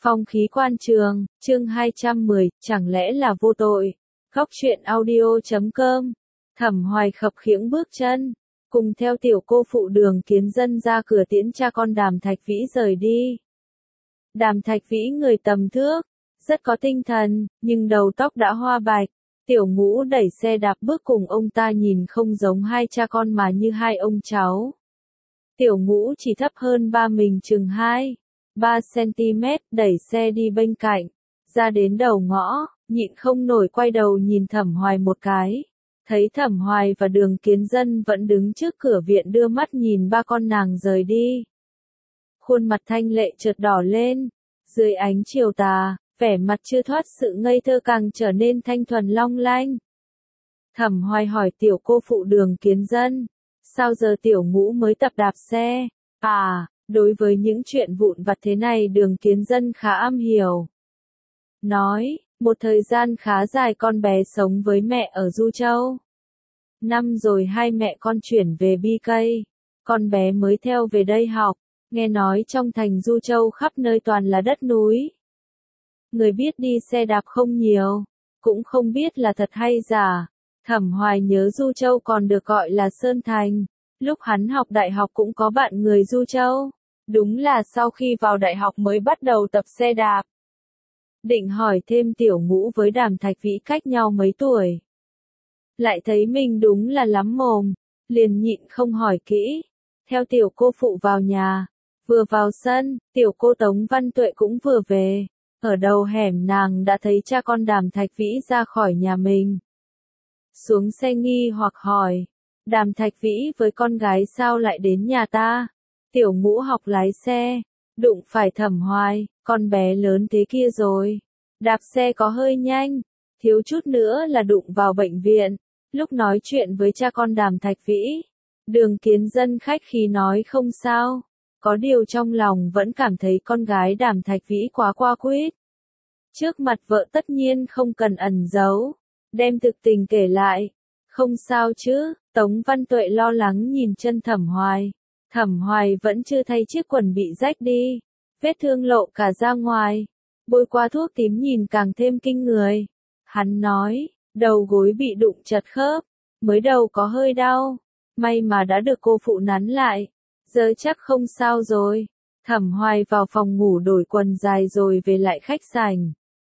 Phong khí quan trường, chương 210, chẳng lẽ là vô tội. Góc truyện audio.com. Thẩm Hoài khập khiễng bước chân, cùng theo tiểu cô phụ Đường Kiến Dân ra cửa tiễn cha con Đàm Thạch Vĩ rời đi. Đàm Thạch Vĩ người tầm thước, rất có tinh thần, nhưng đầu tóc đã hoa bạch. Tiểu Ngũ đẩy xe đạp bước cùng ông ta nhìn không giống hai cha con mà như hai ông cháu. Tiểu Ngũ chỉ thấp hơn ba mình chừng 2-3 cm, đẩy xe đi bên cạnh. Ra đến đầu ngõ, nhịn không nổi quay đầu nhìn Thẩm Hoài một cái. Thấy Thẩm Hoài và Đường Kiến Dân vẫn đứng trước cửa viện đưa mắt nhìn ba con nàng rời đi. Khuôn mặt thanh lệ chợt đỏ lên. Dưới ánh chiều tà, vẻ mặt chưa thoát sự ngây thơ càng trở nên thanh thuần long lanh. Thẩm Hoài hỏi tiểu cô phụ Đường Kiến Dân, sao giờ Tiểu Ngũ mới tập đạp xe? Đối với những chuyện vụn vặt thế này Đường Kiến Dân khá am hiểu. Nói, một thời gian khá dài con bé sống với mẹ ở Du Châu. Năm rồi hai mẹ con chuyển về BK, con bé mới theo về đây học. Nghe nói trong thành Du Châu khắp nơi toàn là đất núi. Người biết đi xe đạp không nhiều, cũng không biết là thật hay giả. Thẩm Hoài nhớ Du Châu còn được gọi là Sơn Thành. Lúc hắn học đại học cũng có bạn người Du Châu. Đúng là sau khi vào đại học mới bắt đầu tập xe đạp. Định hỏi thêm Tiểu Ngũ với Đàm Thạch Vĩ cách nhau mấy tuổi. Lại thấy mình đúng là lắm mồm, liền nhịn không hỏi kỹ. Theo tiểu cô phụ vào nhà, vừa vào sân, tiểu cô Tống Văn Tuệ cũng vừa về. Ở đầu hẻm nàng đã thấy cha con Đàm Thạch Vĩ ra khỏi nhà mình. Xuống xe nghi hoặc hỏi, Đàm Thạch Vĩ với con gái sao lại đến nhà ta? Tiểu Ngũ học lái xe, đụng phải Thẩm Hoài, con bé lớn thế kia rồi. Đạp xe có hơi nhanh, thiếu chút nữa là đụng vào bệnh viện. Lúc nói chuyện với cha con Đàm Thạch Vĩ, Đường Kiến Dân khách khí nói không sao. Có điều trong lòng vẫn cảm thấy con gái Đàm Thạch Vĩ quá qua quýt. Trước mặt vợ tất nhiên không cần ẩn giấu, đem thực tình kể lại. Không sao chứ, Tống Văn Tuệ lo lắng nhìn chân Thẩm Hoài. Thẩm Hoài vẫn chưa thay chiếc quần bị rách đi, vết thương lộ cả ra ngoài. Bôi qua thuốc tím nhìn càng thêm kinh người. Hắn nói, đầu gối bị đụng chật khớp, mới đầu có hơi đau, may mà đã được cô phụ nắn lại. Giờ chắc không sao rồi. Thẩm Hoài vào phòng ngủ đổi quần dài rồi về lại khách sảnh.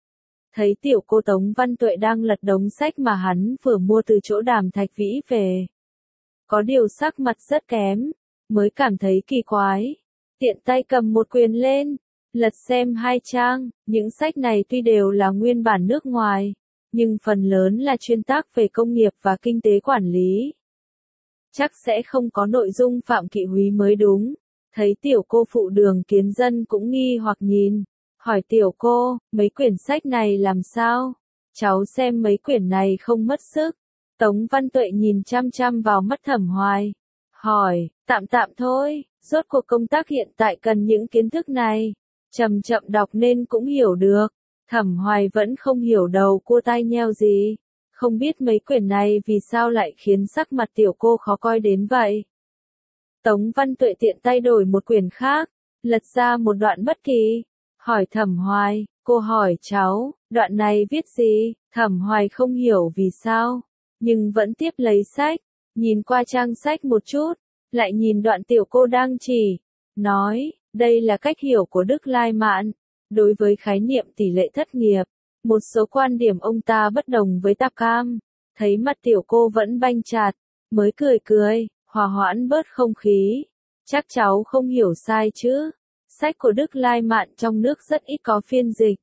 Thấy tiểu cô Tống Văn Tuệ đang lật đống sách mà hắn vừa mua từ chỗ Đàm Thạch Vĩ về. Có điều sắc mặt rất kém, mới cảm thấy kỳ quái. Tiện tay cầm một quyển lên, lật xem hai trang. Những sách này tuy đều là nguyên bản nước ngoài, nhưng phần lớn là chuyên tác về công nghiệp và kinh tế quản lý. Chắc sẽ không có nội dung Phạm Kỵ Húy mới đúng. Thấy tiểu cô phụ Đường Kiến Dân cũng nghi hoặc nhìn. Hỏi tiểu cô, mấy quyển sách này làm sao? Cháu xem mấy quyển này không mất sức. Tống Văn Tuệ nhìn chăm chăm vào mắt Thẩm Hoài. Hỏi, tạm tạm thôi, rốt cuộc công tác hiện tại cần những kiến thức này. Chậm chậm đọc nên cũng hiểu được. Thẩm Hoài vẫn không hiểu đầu cua tai nheo gì. Không biết mấy quyển này vì sao lại khiến sắc mặt tiểu cô khó coi đến vậy. Tống Văn Tuệ tiện tay đổi một quyển khác, lật ra một đoạn bất kỳ. Hỏi Thẩm Hoài, cô hỏi cháu, đoạn này viết gì? Thẩm Hoài không hiểu vì sao, nhưng vẫn tiếp lấy sách, nhìn qua trang sách một chút, lại nhìn đoạn tiểu cô đang chỉ. Nói, đây là cách hiểu của Đức Lai Mạn. Đối với khái niệm tỷ lệ thất nghiệp, một số quan điểm ông ta bất đồng với Tạp Cam. Thấy mặt tiểu cô vẫn banh chặt, mới cười cười, hòa hoãn bớt không khí. Chắc cháu không hiểu sai chứ. Sách của Đức Lai Mạn trong nước rất ít có phiên dịch.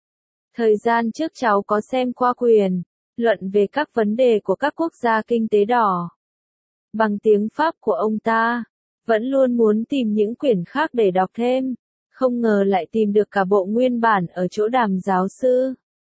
Thời gian trước cháu có xem qua quyển luận về các vấn đề của các quốc gia kinh tế đỏ bằng tiếng Pháp của ông ta. Vẫn luôn muốn tìm những quyển khác để đọc thêm. Không ngờ lại tìm được cả bộ nguyên bản ở chỗ Đàm giáo sư.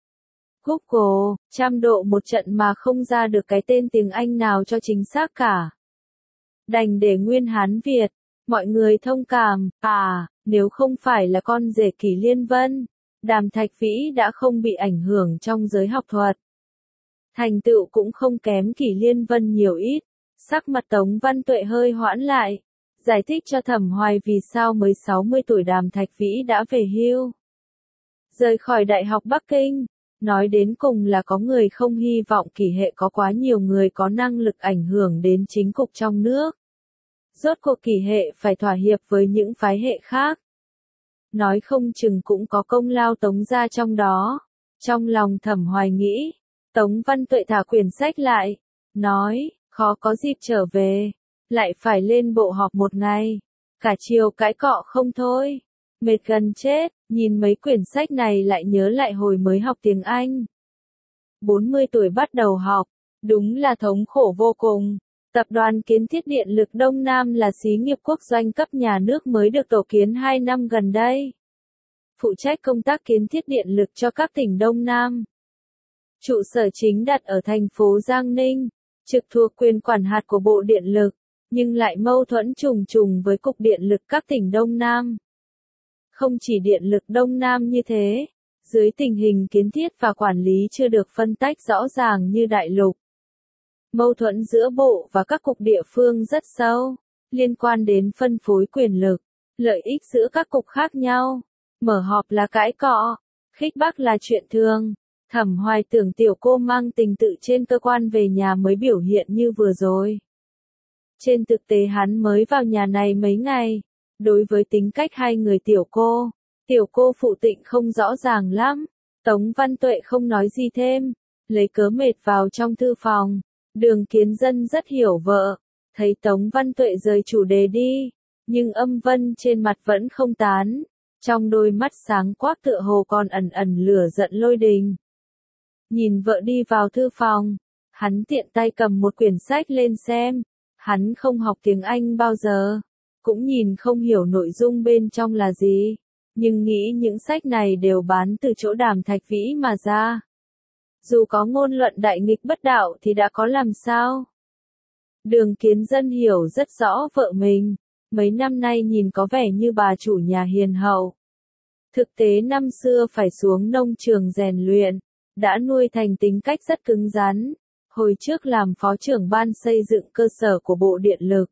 Google, trăm độ một trận mà không ra được cái tên tiếng Anh nào cho chính xác cả. Đành để nguyên Hán Việt. Mọi người thông cảm, nếu không phải là con rể Kỷ Liên Vân, Đàm Thạch Vĩ đã không bị ảnh hưởng trong giới học thuật. Thành tựu cũng không kém Kỷ Liên Vân nhiều ít. Sắc mặt Tống Văn Tuệ hơi hoãn lại, giải thích cho Thẩm Hoài vì sao mới 60 tuổi Đàm Thạch Vĩ đã về hưu. rời khỏi Đại học Bắc Kinh. Nói đến cùng là có người không hy vọng Kỷ hệ có quá nhiều người có năng lực ảnh hưởng đến chính cục trong nước. Rốt cuộc Kỷ hệ phải thỏa hiệp với những phái hệ khác. Nói không chừng cũng có công lao Tống gia trong đó. Trong lòng Thẩm Hoài nghĩ, Tống Văn Tuệ thả quyển sách lại, nói, khó có dịp trở về, lại phải lên bộ họp một ngày, cả chiều cãi cọ không thôi, mệt gần chết, nhìn mấy quyển sách này lại nhớ lại hồi mới học tiếng Anh. 40 tuổi bắt đầu học, đúng là thống khổ vô cùng. Tập đoàn Kiến thiết Điện lực Đông Nam là xí nghiệp quốc doanh cấp nhà nước mới được tổ kiến 2 năm gần đây. Phụ trách công tác kiến thiết điện lực cho các tỉnh Đông Nam. Trụ sở chính đặt ở thành phố Giang Ninh, trực thuộc quyền quản hạt của Bộ Điện lực, nhưng lại mâu thuẫn trùng trùng với Cục Điện lực các tỉnh Đông Nam. Không chỉ Điện lực Đông Nam như thế, dưới tình hình kiến thiết và quản lý chưa được phân tách rõ ràng như đại lục. Mâu thuẫn giữa bộ và các cục địa phương rất sâu, liên quan đến phân phối quyền lực, lợi ích giữa các cục khác nhau. Mở họp là cãi cọ, khích bác là chuyện thường. Thẩm Hoài tưởng tiểu cô mang tình tự trên cơ quan về nhà mới biểu hiện như vừa rồi. Trên thực tế hắn mới vào nhà này mấy ngày. Đối với tính cách hai người tiểu cô phụ Tịnh không rõ ràng lắm. Tống Văn Tuệ không nói gì thêm, lấy cớ mệt vào trong thư phòng. Đường Kiến Dân rất hiểu vợ, thấy Tống Văn Tuệ rời chủ đề đi, nhưng âm vân trên mặt vẫn không tán. Trong đôi mắt sáng quắc tựa hồ còn ẩn ẩn lửa giận lôi đình. Nhìn vợ đi vào thư phòng, hắn tiện tay cầm một quyển sách lên xem. Hắn không học tiếng Anh bao giờ, cũng nhìn không hiểu nội dung bên trong là gì, nhưng nghĩ những sách này đều bán từ chỗ Đàm Thạch Vĩ mà ra. Dù có ngôn luận đại nghịch bất đạo thì đã có làm sao? Đường Kiến Dân hiểu rất rõ vợ mình. Mấy năm nay nhìn có vẻ như bà chủ nhà hiền hậu. Thực tế năm xưa phải xuống nông trường rèn luyện, đã nuôi thành tính cách rất cứng rắn. Hồi trước làm phó trưởng ban xây dựng cơ sở của Bộ Điện lực.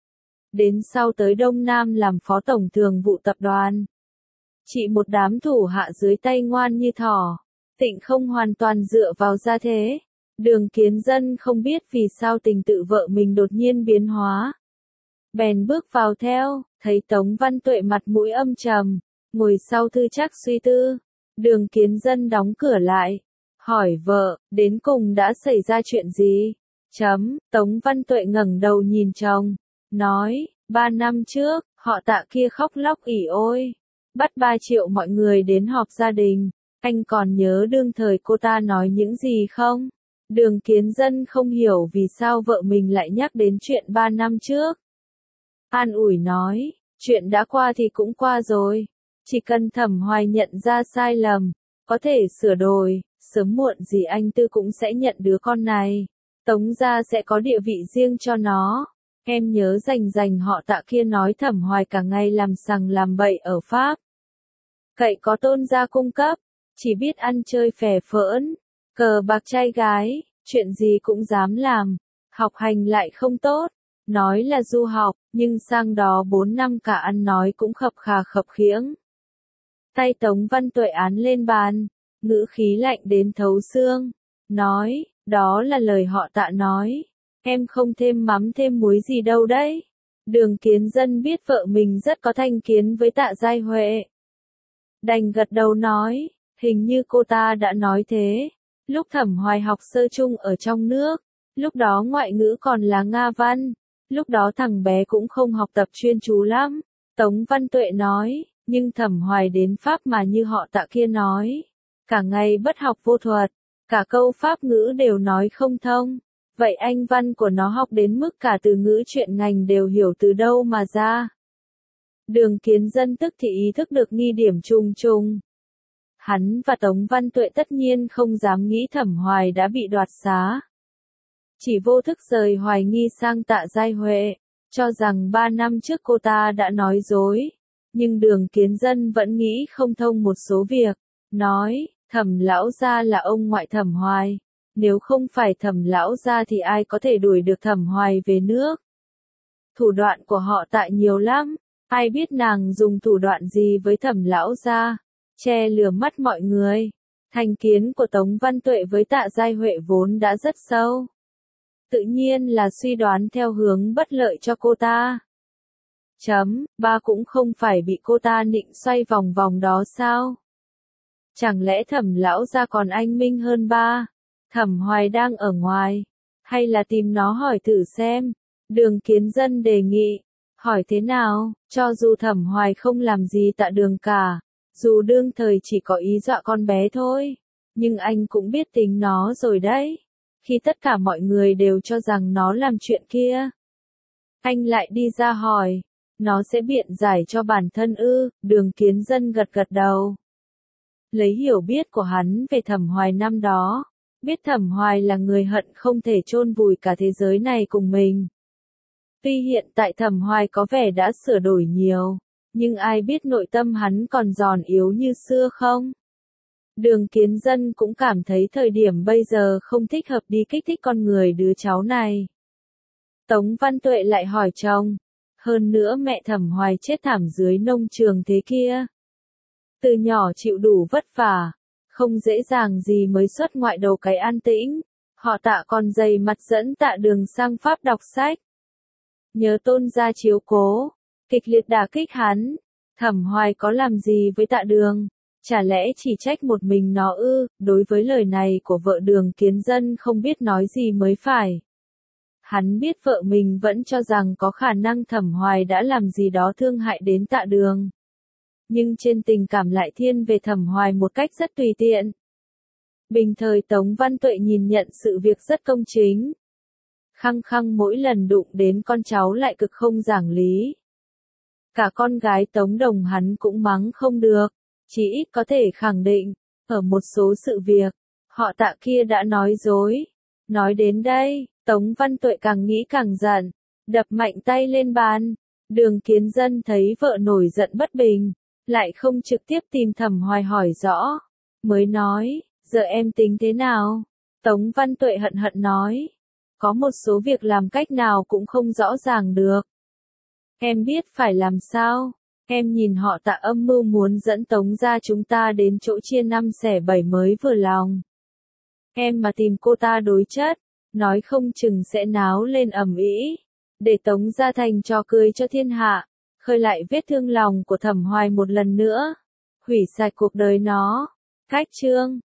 Đến sau tới Đông Nam làm phó tổng thường vụ tập đoàn. Chỉ một đám thủ hạ dưới tay ngoan như thỏ. Tịnh không hoàn toàn dựa vào gia thế. Đường Kiến Dân không biết vì sao tình tự vợ mình đột nhiên biến hóa. Bèn bước vào theo, thấy Tống Văn Tuệ mặt mũi âm trầm, ngồi sau thư chắc suy tư. Đường Kiến Dân đóng cửa lại, hỏi vợ, đến cùng đã xảy ra chuyện gì? Tống Văn Tuệ ngẩng đầu nhìn chồng, nói, 3 năm trước, họ Tạ kia khóc lóc ỉ ôi, bắt 3 triệu mọi người đến họp gia đình, anh còn nhớ đương thời cô ta nói những gì không? Đường Kiến Dân không hiểu vì sao vợ mình lại nhắc đến chuyện 3 năm trước. An ủi nói, chuyện đã qua thì cũng qua rồi, chỉ cần Thẩm Hoài nhận ra sai lầm, có thể sửa đổi, sớm muộn gì anh Tư cũng sẽ nhận đứa con này, Tống gia sẽ có địa vị riêng cho nó. Em nhớ rành họ Tạ kia nói Thẩm Hoài cả ngày làm sằng làm bậy ở Pháp. Cậy có Tôn gia cung cấp, chỉ biết ăn chơi phè phỡn, cờ bạc trai gái, chuyện gì cũng dám làm, học hành lại không tốt. Nói là du học, nhưng sang đó 4 năm cả ăn nói cũng khập khà khập khiễng. Tay Tống Văn Tuệ án lên bàn, ngữ khí lạnh đến thấu xương, nói, đó là lời họ Tạ nói, em không thêm mắm thêm muối gì đâu đấy. Đường Kiến Dân biết vợ mình rất có thành kiến với Tạ Giai Huệ. Đành gật đầu nói, hình như cô ta đã nói thế, lúc Thẩm Hoài học sơ chung ở trong nước, lúc đó ngoại ngữ còn là Nga văn. Lúc đó thằng bé cũng không học tập chuyên chú lắm. Tống Văn Tuệ nói, nhưng Thẩm Hoài đến Pháp mà như họ Tạ kia nói. Cả ngày bất học vô thuật, cả câu Pháp ngữ đều nói không thông. Vậy Anh văn của nó học đến mức cả từ ngữ chuyện ngành đều hiểu từ đâu mà ra. Đường Kiến Dân tức thì ý thức được nghi điểm trùng trùng. Hắn và Tống Văn Tuệ tất nhiên không dám nghĩ Thẩm Hoài đã bị đoạt xá. Chỉ vô thức rời hoài nghi sang Tạ Giai Huệ, cho rằng 3 năm trước cô ta đã nói dối. Nhưng Đường Kiến Dân vẫn nghĩ không thông một số việc, nói, Thẩm lão gia là ông ngoại Thẩm Hoài, nếu không phải Thẩm lão gia thì ai có thể đuổi được Thẩm Hoài về nước. Thủ đoạn của họ Tạ nhiều lắm, ai biết nàng dùng thủ đoạn gì với Thẩm lão gia, che lừa mắt mọi người. Thành kiến của Tống Văn Tuệ với Tạ Giai Huệ vốn đã rất sâu. Tự nhiên là suy đoán theo hướng bất lợi cho cô ta. Ba cũng không phải bị cô ta nịnh xoay vòng vòng đó sao? Chẳng lẽ Thẩm lão gia còn anh minh hơn ba? Thẩm Hoài đang ở ngoài, hay là tìm nó hỏi thử xem? Đường Kiến Dân đề nghị, hỏi thế nào, cho dù Thẩm Hoài không làm gì Tạ Đường cả, dù đương thời chỉ có ý dọa con bé thôi, nhưng anh cũng biết tính nó rồi đấy. Khi tất cả mọi người đều cho rằng nó làm chuyện kia, anh lại đi ra hỏi, nó sẽ biện giải cho bản thân ư? Đường Kiến Dân gật gật đầu. Lấy hiểu biết của hắn về Thẩm Hoài năm đó, biết Thẩm Hoài là người hận không thể chôn vùi cả thế giới này cùng mình. Tuy hiện tại Thẩm Hoài có vẻ đã sửa đổi nhiều, nhưng ai biết nội tâm hắn còn giòn yếu như xưa không? Đường Kiến Dân cũng cảm thấy thời điểm bây giờ không thích hợp đi kích thích con người đứa cháu này. Tống Văn Tuệ lại hỏi chồng, hơn nữa mẹ Thẩm Hoài chết thảm dưới nông trường thế kia. Từ nhỏ chịu đủ vất vả, không dễ dàng gì mới xuất ngoại đầu cái an tĩnh, họ Tạ còn dày mặt dẫn Tạ Đường sang Pháp đọc sách. Nhớ Tôn gia chiếu cố, kịch liệt đả kích hắn. Thẩm Hoài có làm gì với Tạ Đường? Chả lẽ chỉ trách một mình nó ư? Đối với lời này của vợ Đường Kiến Dân không biết nói gì mới phải. Hắn biết vợ mình vẫn cho rằng có khả năng Thẩm Hoài đã làm gì đó thương hại đến Tạ Đường. Nhưng trên tình cảm lại thiên về Thẩm Hoài một cách rất tùy tiện. Bình thời Tống Văn Tuệ nhìn nhận sự việc rất công chính. Khăng khăng mỗi lần đụng đến con cháu lại cực không giảng lý. Cả con gái Tống Đồng hắn cũng mắng không được, chỉ ít có thể khẳng định, ở một số sự việc, họ Tạ kia đã nói dối. Nói đến đây, Tống Văn Tuệ càng nghĩ càng giận, đập mạnh tay lên bàn. Đường Kiến Dân thấy vợ nổi giận bất bình, lại không trực tiếp tìm Thẩm Hoài hỏi rõ, mới nói, giờ em tính thế nào? Tống Văn Tuệ hận hận nói, có một số việc làm cách nào cũng không rõ ràng được. Em biết phải làm sao? Em nhìn họ Tạ âm mưu muốn dẫn Tống gia chúng ta đến chỗ chia 5 xẻ 7 mới vừa lòng. Em mà tìm cô ta đối chất, nói không chừng sẽ náo lên ầm ĩ, để Tống gia thành trò cười cho thiên hạ, khơi lại vết thương lòng của Thẩm Hoài một lần nữa, hủy sạch cuộc đời nó. Cách chương